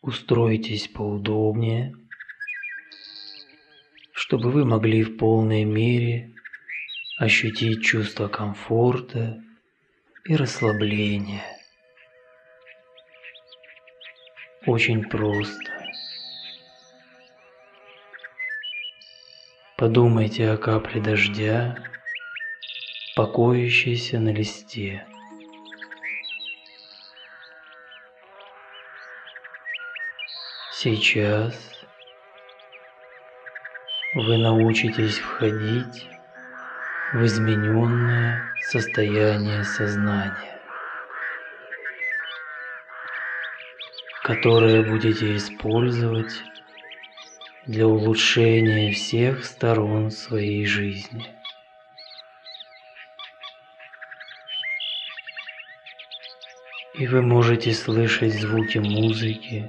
Устройтесь поудобнее, чтобы вы могли в полной мере ощутить чувство комфорта и расслабления. Очень просто. Подумайте о капле дождя, покоящейся на листе. Сейчас вы научитесь входить в измененное состояние сознания, которое будете использовать для улучшения всех сторон своей жизни. И вы можете слышать звуки музыки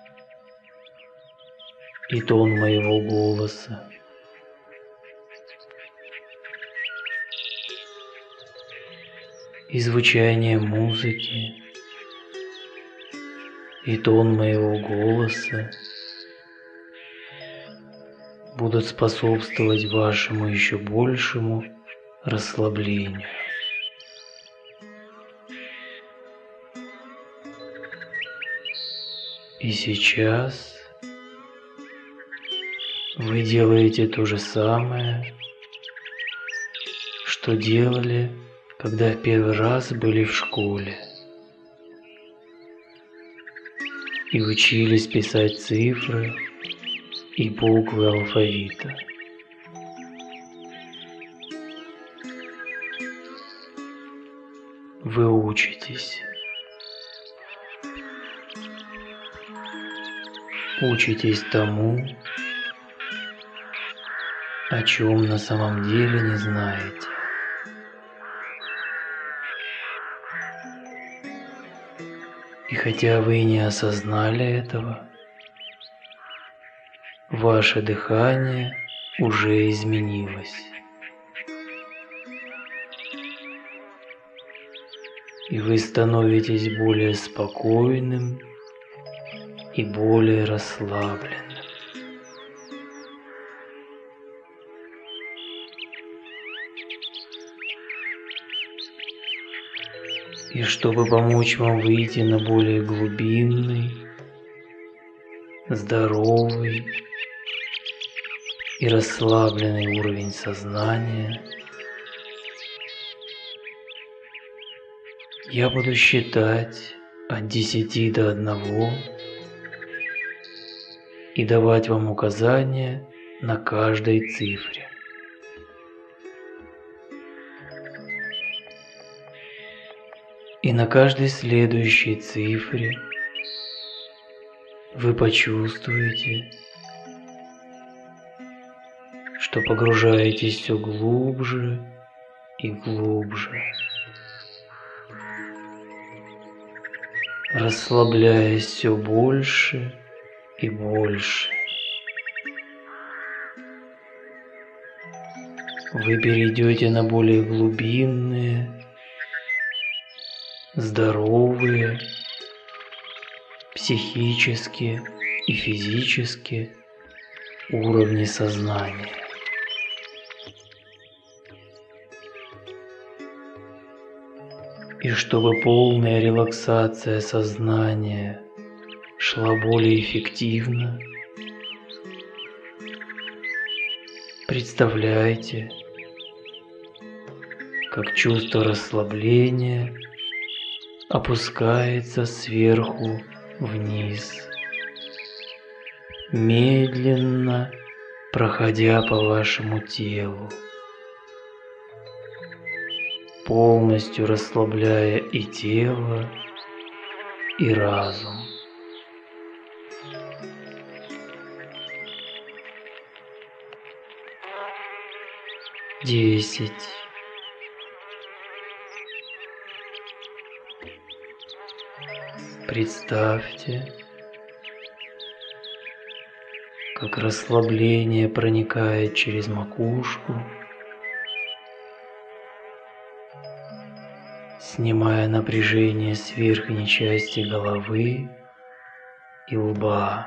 и тон моего голоса. И звучание музыки и тон моего голоса будут способствовать вашему еще большему расслаблению. И сейчас вы делаете то же самое, что делали, когда в первый раз были в школе и учились писать цифры и буквы алфавита. Вы учитесь. Учитесь тому, о чем на самом деле не знаете. И хотя вы не осознали этого, ваше дыхание уже изменилось. И вы становитесь более спокойным и более расслабленным. И чтобы помочь вам выйти на более глубинный, здоровый и расслабленный уровень сознания, я буду считать от 10 до 1 и давать вам указания на каждой цифре. И на каждой следующей цифре вы почувствуете, что погружаетесь все глубже и глубже, расслабляясь все больше и больше. Вы перейдете на более глубинные, здоровые, психические и физические уровни сознания. И чтобы полная релаксация сознания шла более эффективно, представляйте, как чувство расслабления опускается сверху вниз, медленно проходя по вашему телу, полностью расслабляя и тело, и разум. Десять. Представьте, как расслабление проникает через макушку, снимая напряжение с верхней части головы и лба.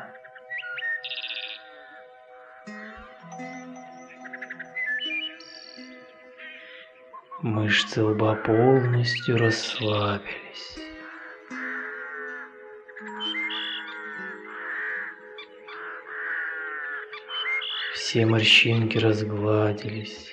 Мышцы лба полностью расслабились. Все морщинки разгладились.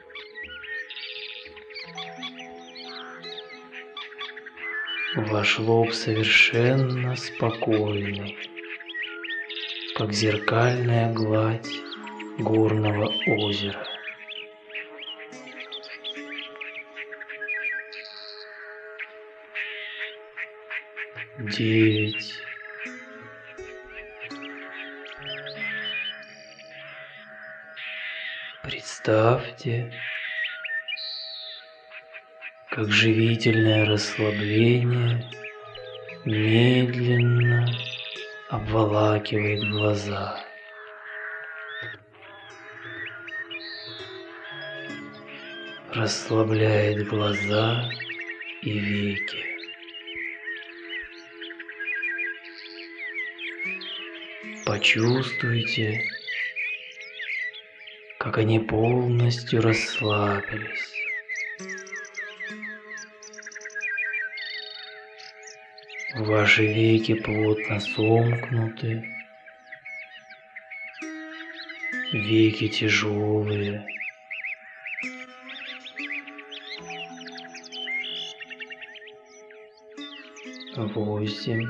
Ваш лоб совершенно спокойный, как зеркальная гладь горного озера. Девять. Представьте, как живительное расслабление медленно обволакивает глаза. Расслабляет глаза и веки. Почувствуйте, как они полностью расслабились. Ваши веки плотно сомкнуты, веки тяжелые. Восемь.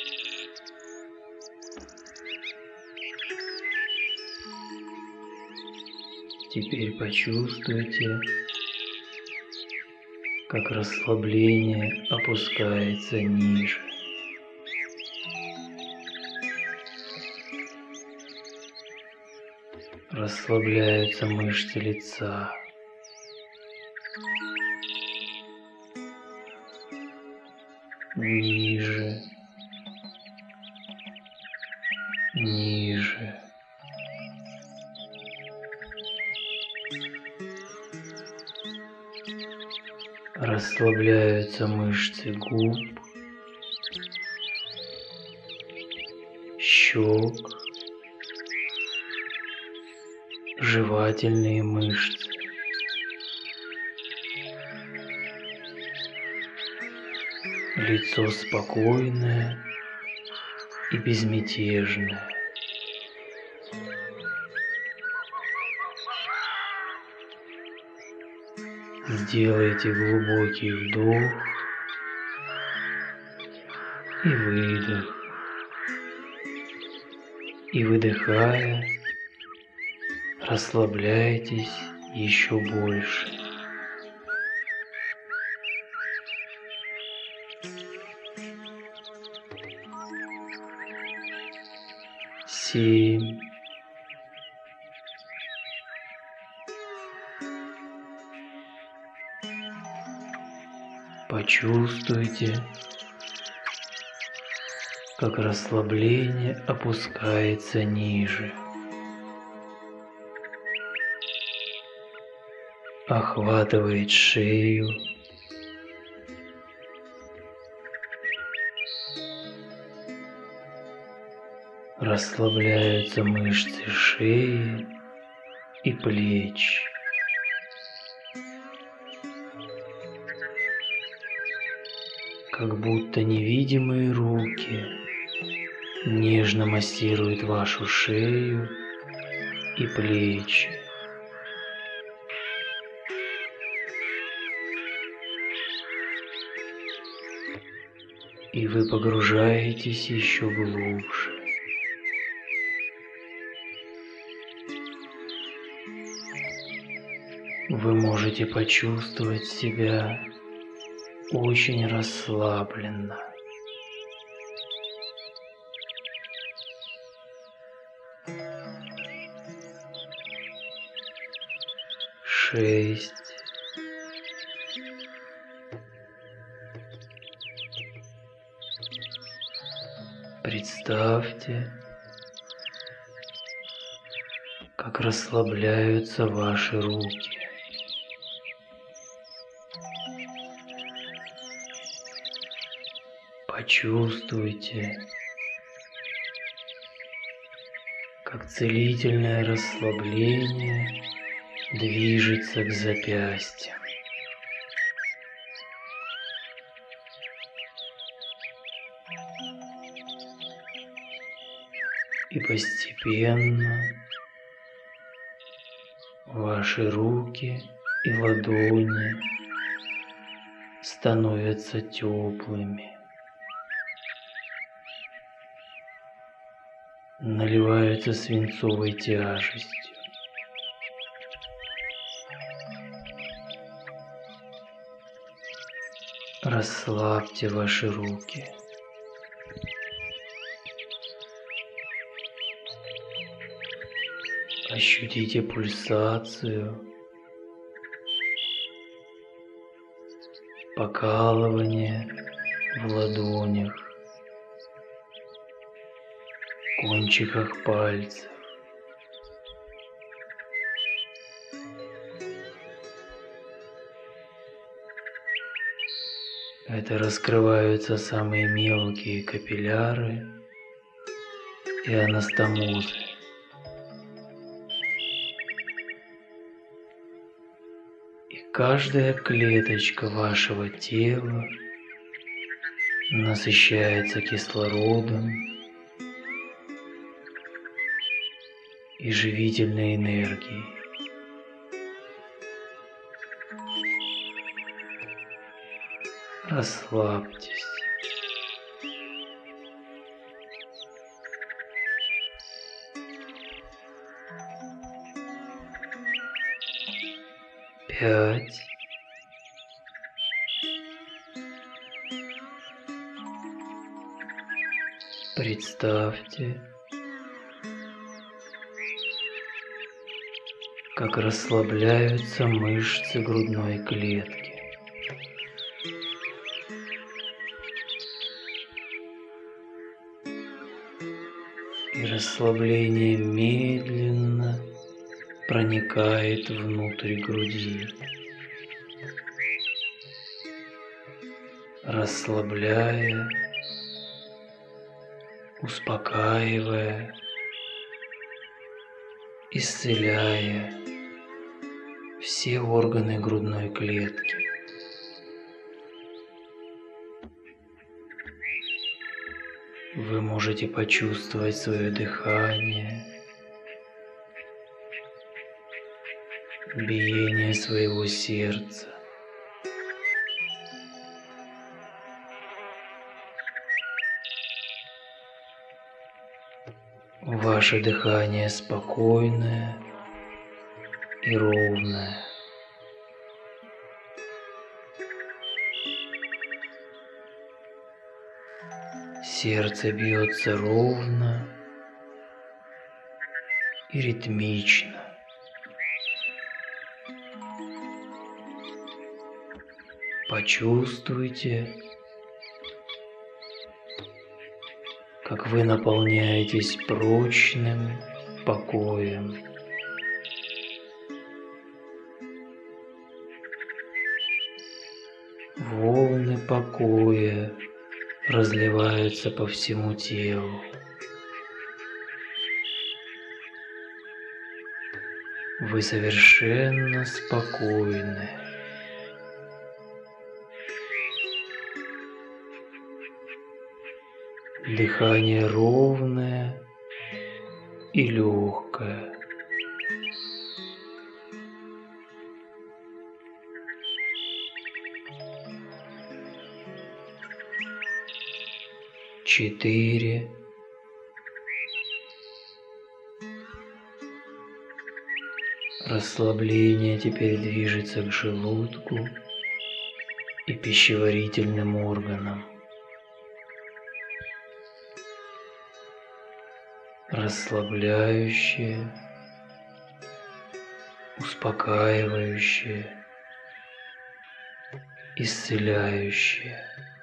Теперь почувствуйте, как расслабление опускается ниже. Расслабляются мышцы лица. Ниже, ниже. Расслабляются мышцы губ, щек, жевательные мышцы. Лицо спокойное и безмятежное. Сделайте глубокий вдох и выдох. И выдыхая, расслабляйтесь еще больше. Семь. Почувствуйте, как расслабление опускается ниже, охватывает шею, расслабляются мышцы шеи и плеч. Как будто невидимые руки нежно массируют вашу шею и плечи. И вы погружаетесь еще глубже. Вы можете почувствовать себя очень расслабленно. Шесть. Представьте, как расслабляются ваши руки. Почувствуйте, как целительное расслабление движется к запястьям. И постепенно ваши руки и ладони становятся теплыми, наливаются свинцовой тяжестью. Расслабьте ваши руки. Ощутите пульсацию, покалывание в ладонях, кончиках пальцев. Это раскрываются самые мелкие капилляры и анастомозы. И каждая клеточка вашего тела насыщается кислородом и живительной энергией. Расслабьтесь. Пять. Представьте, как расслабляются мышцы грудной клетки. И расслабление медленно проникает внутрь груди, расслабляя, успокаивая, исцеляя все органы грудной клетки. Вы можете почувствовать свое дыхание, биение своего сердца. Ваше дыхание спокойное и ровное. Сердце бьется ровно и ритмично. Почувствуйте, как вы наполняетесь прочным покоем. Волны покоя разливаются по всему телу. Вы совершенно спокойны. Дыхание ровное и легкое. Четыре. Расслабление теперь движется к желудку и пищеварительным органам. Расслабляющее, успокаивающее, исцеляющее.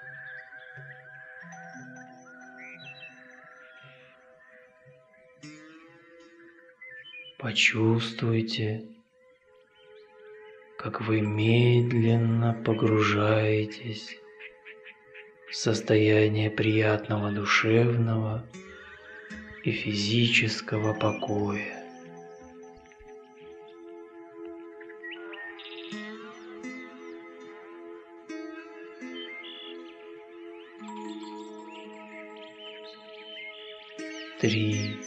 Почувствуйте, как вы медленно погружаетесь в состояние приятного душевного и физического покоя. Три.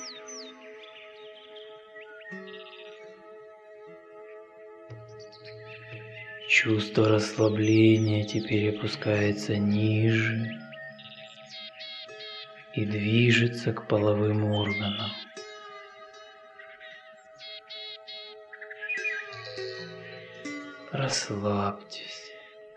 Чувство расслабления теперь опускается ниже и движется к половым органам. Расслабьтесь.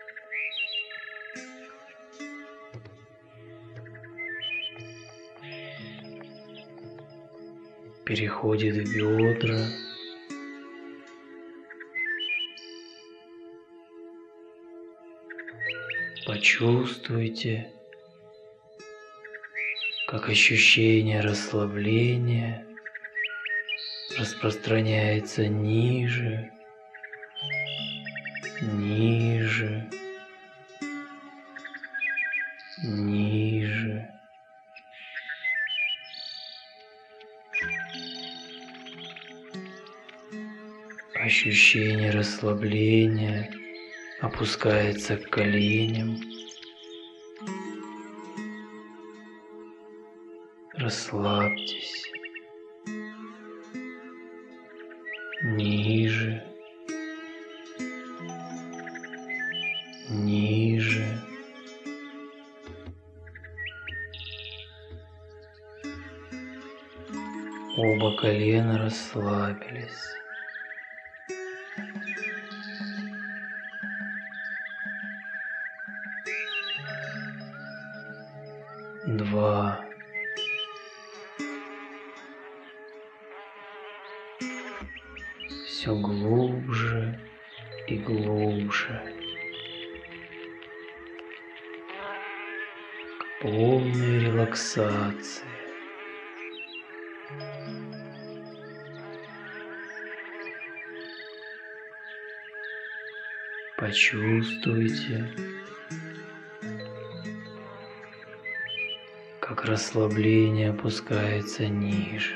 Переходит в бедра. Почувствуйте, как ощущение расслабления распространяется ниже, ниже, ниже. Ощущение расслабления опускается к коленям. Расслабьтесь. Ниже, ниже. Оба колена расслабились. Два. Все глубже и глубже. К полной релаксации. Почувствуйте, как расслабление опускается ниже,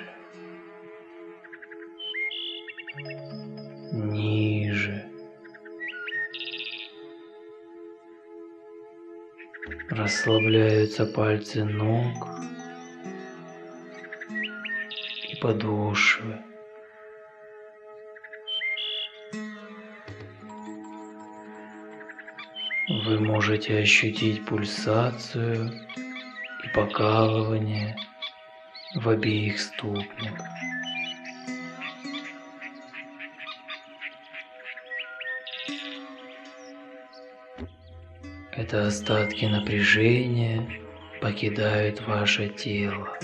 ниже. Расслабляются пальцы ног и подошвы. Вы можете ощутить пульсацию и покалывание в обеих ступнях. Это остатки напряжения покидают ваше тело.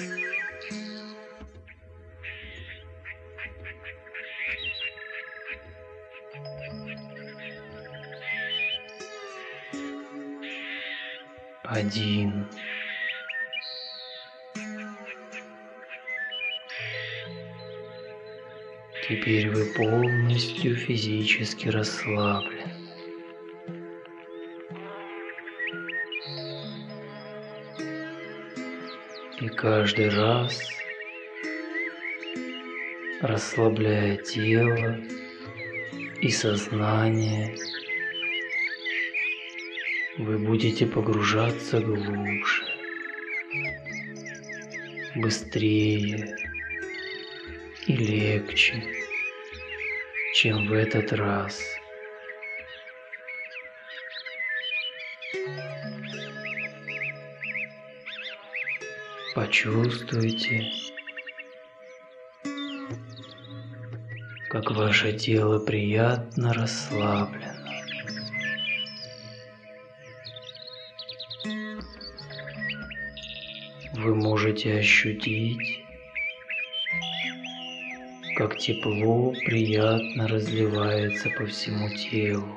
Один. Теперь вы полностью физически расслаблены. И каждый раз, расслабляя тело и сознание, вы будете погружаться глубже, быстрее и легче, чем в этот раз. Почувствуйте, как ваше тело приятно расслаблено. Вы можете ощутить, как тепло приятно разливается по всему телу.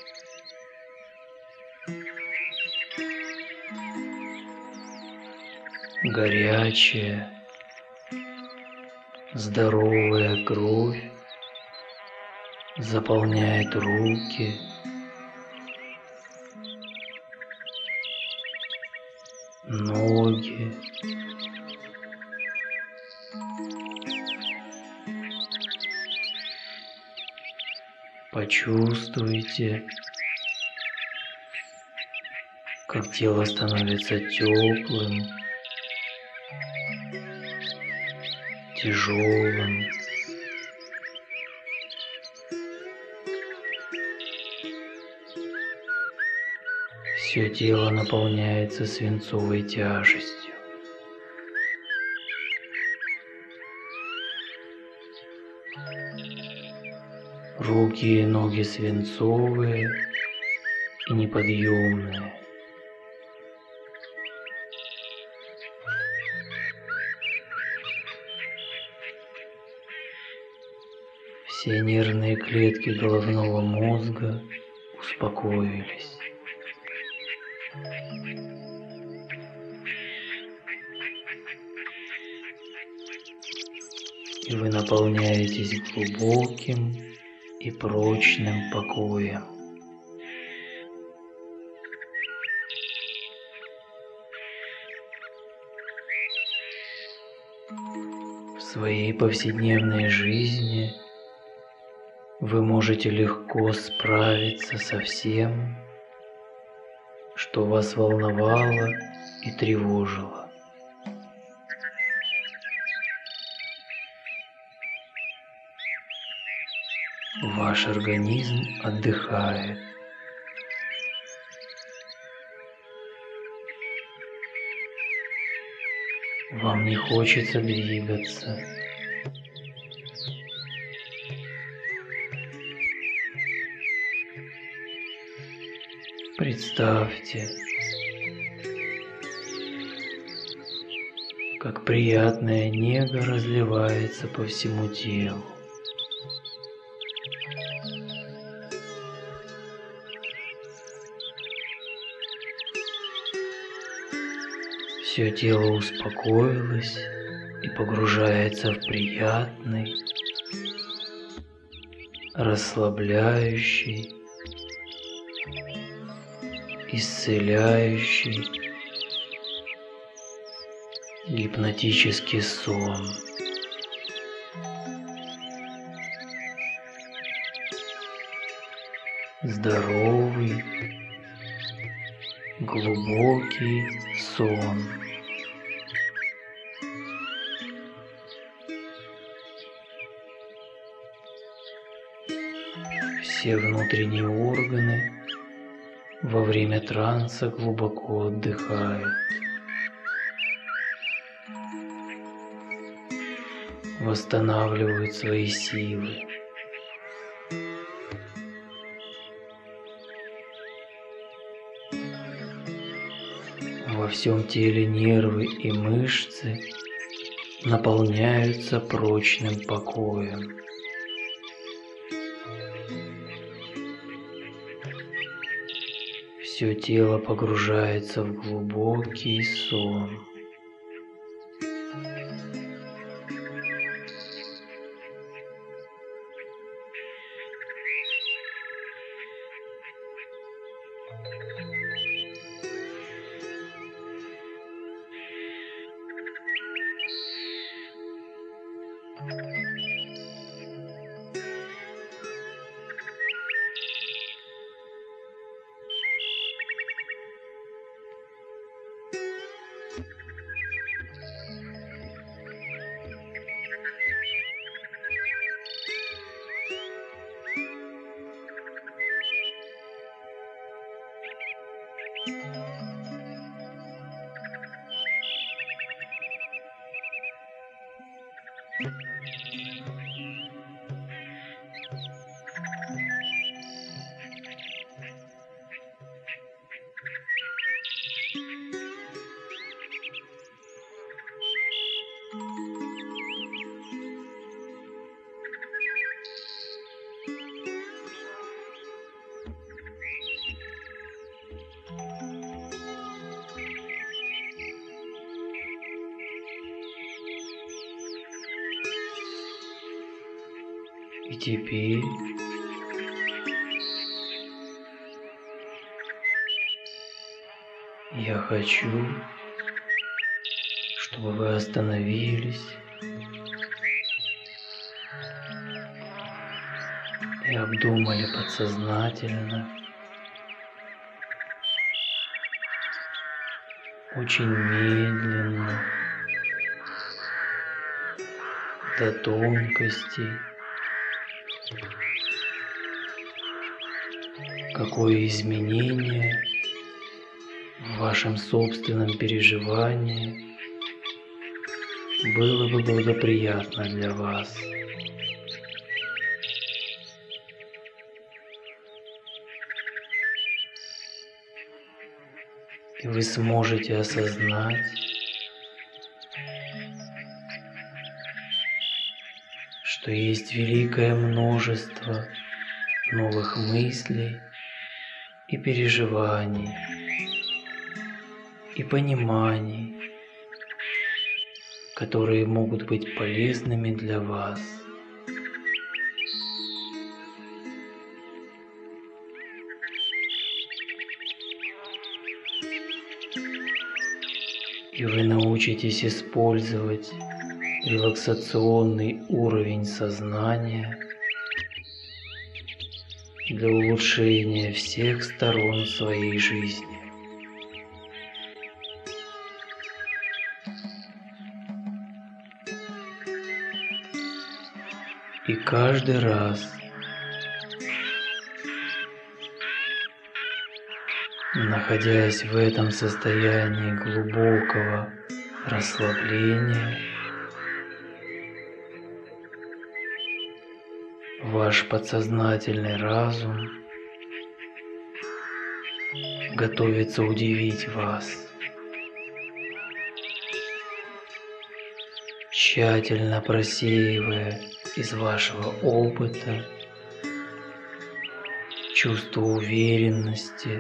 Горячая, здоровая кровь заполняет руки, ноги, Почувствуйте, как тело становится теплым, тяжелым. Все тело наполняется свинцовой тяжестью. Руки и ноги свинцовые и неподъемные. Все нервные клетки головного мозга успокоились. И вы наполняетесь глубоким и прочным покоем. В своей повседневной жизни вы можете легко справиться со всем, что вас волновало и тревожило. Ваш организм отдыхает. Вам не хочется двигаться. Представьте, как приятная нега разливается по всему телу. Все тело успокоилось и погружается в приятный, расслабляющий, исцеляющий, гипнотический сон. Здоровый, глубокий сон. Все внутренние органы во время транса глубоко отдыхают. Восстанавливают свои силы. Во всем теле нервы и мышцы наполняются прочным покоем. Все тело погружается в глубокий сон. И теперь я хочу, чтобы вы остановились и обдумали подсознательно, очень медленно, до тонкостей, какое изменение в вашем собственном переживании было бы благоприятно для вас. И вы сможете осознать, что есть великое множество новых мыслей и переживаний, и пониманий, которые могут быть полезными для вас. И вы научитесь использовать релаксационный уровень сознания для улучшения всех сторон своей жизни. И каждый раз, находясь в этом состоянии глубокого расслабления, ваш подсознательный разум готовится удивить вас, тщательно просеивая из вашего опыта чувство уверенности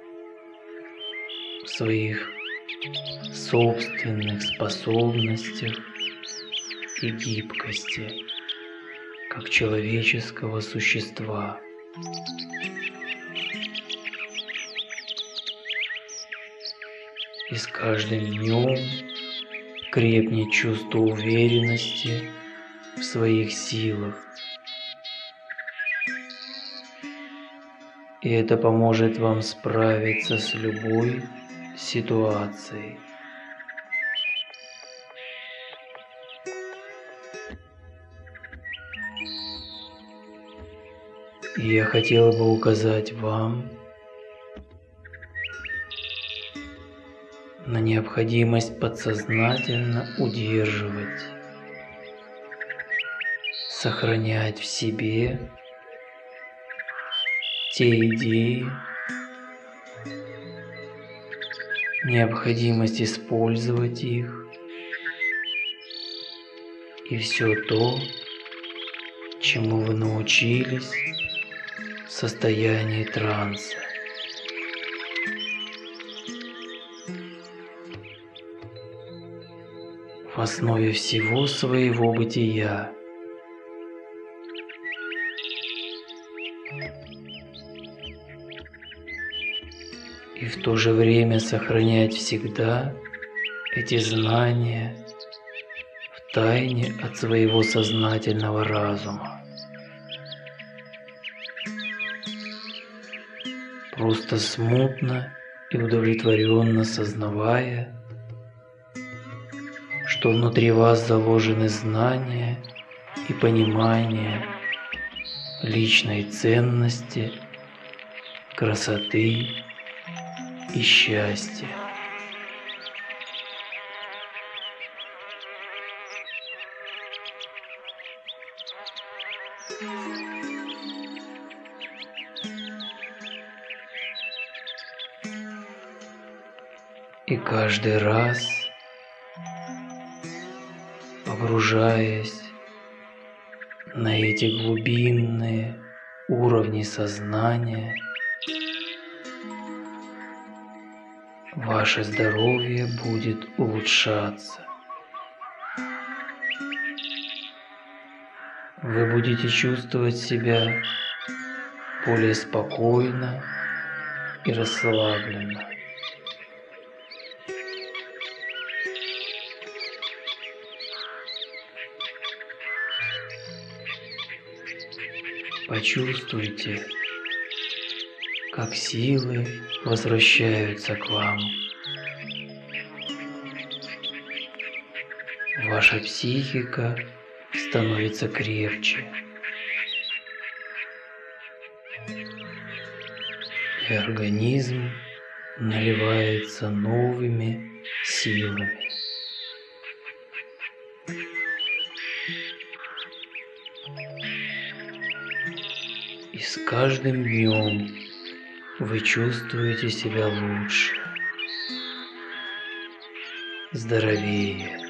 в своих собственных способностях и гибкости как человеческого существа. И с каждым днем крепнет чувство уверенности в своих силах. И это поможет вам справиться с любой ситуацией. И я хотел бы указать вам на необходимость подсознательно удерживать, сохранять в себе те идеи, необходимость использовать их и все то, чему вы научились в состоянии транса. В основе всего своего бытия и в то же время сохранять всегда эти знания в тайне от своего сознательного разума. Просто смутно и удовлетворенно сознавая, что внутри вас заложены знания и понимание личной ценности, красоты и счастья. И каждый раз, погружаясь на эти глубинные уровни сознания, ваше здоровье будет улучшаться. Вы будете чувствовать себя более спокойно и расслабленно. Почувствуйте, как силы возвращаются к вам. Ваша психика становится крепче, и организм наливается новыми силами. И с каждым днем вы чувствуете себя лучше, здоровее.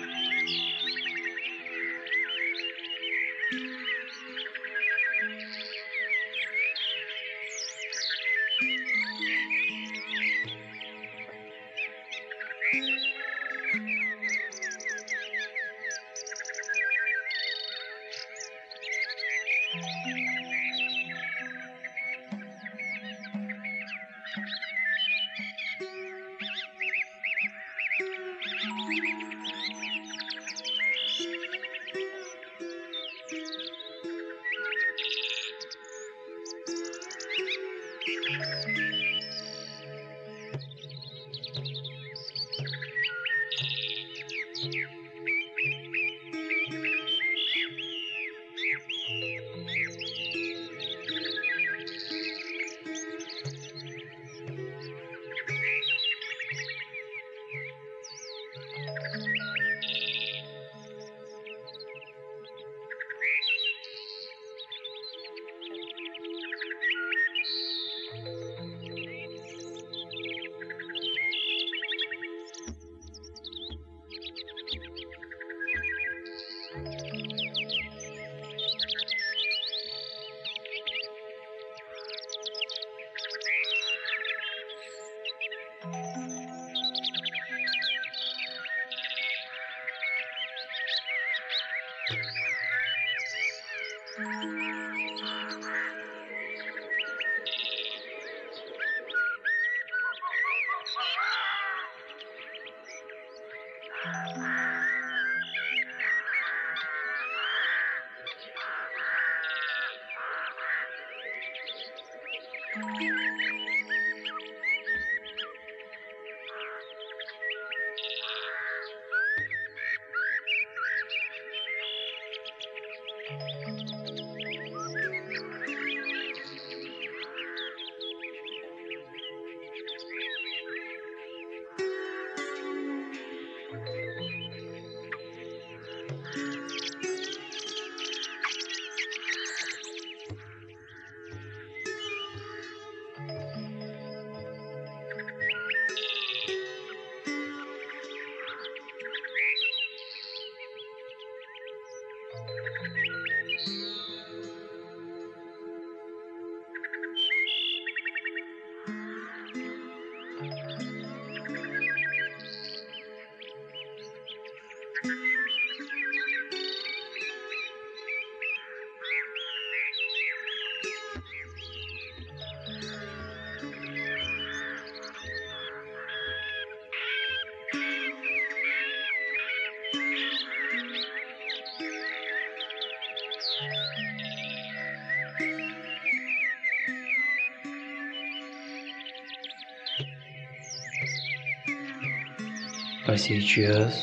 А сейчас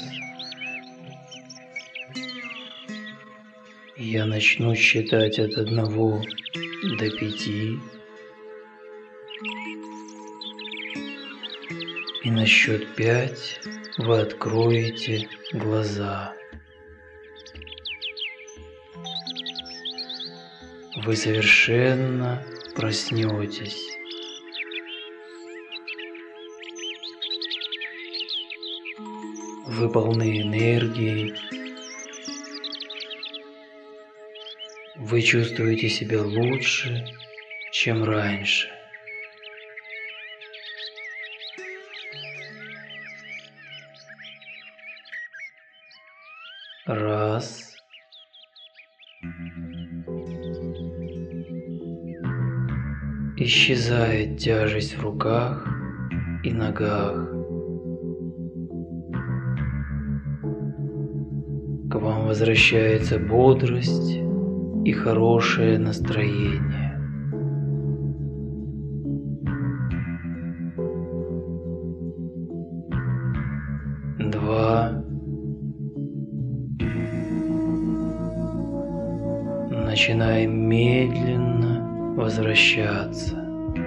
я начну считать от 1 до 5, и на счет 5 вы откроете глаза. Вы совершенно проснетесь. Вы полны энергии. Вы чувствуете себя лучше, чем раньше. Раз. Исчезает тяжесть в руках и ногах. К вам возвращается бодрость и хорошее настроение. Два. Начинаем медленно возвращаться.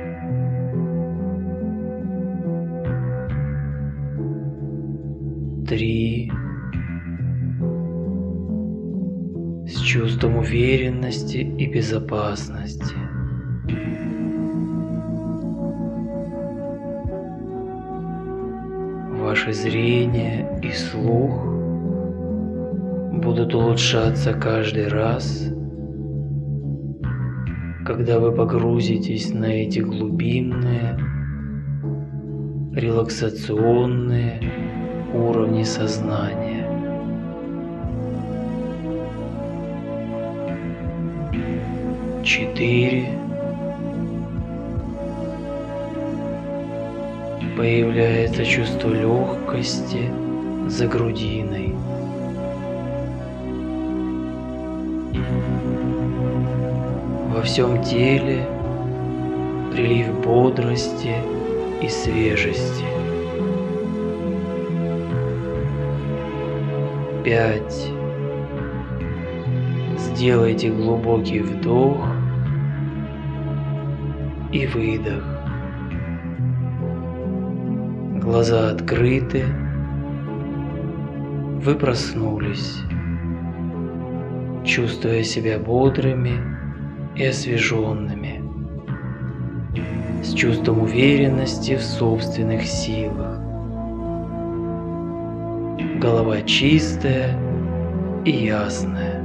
3. С чувством уверенности и безопасности. 2. Ваше зрение и слух будут улучшаться каждый раз, когда вы погрузитесь на эти глубинные, релаксационные уровни сознания. 4. Появляется чувство легкости за грудиной. 5. Во всем теле прилив бодрости и свежести. 5. Сделайте глубокий вдох и выдох. Глаза открыты. Вы проснулись, чувствуя себя бодрыми и освеженными, с чувством уверенности в собственных силах. Голова чистая и ясная.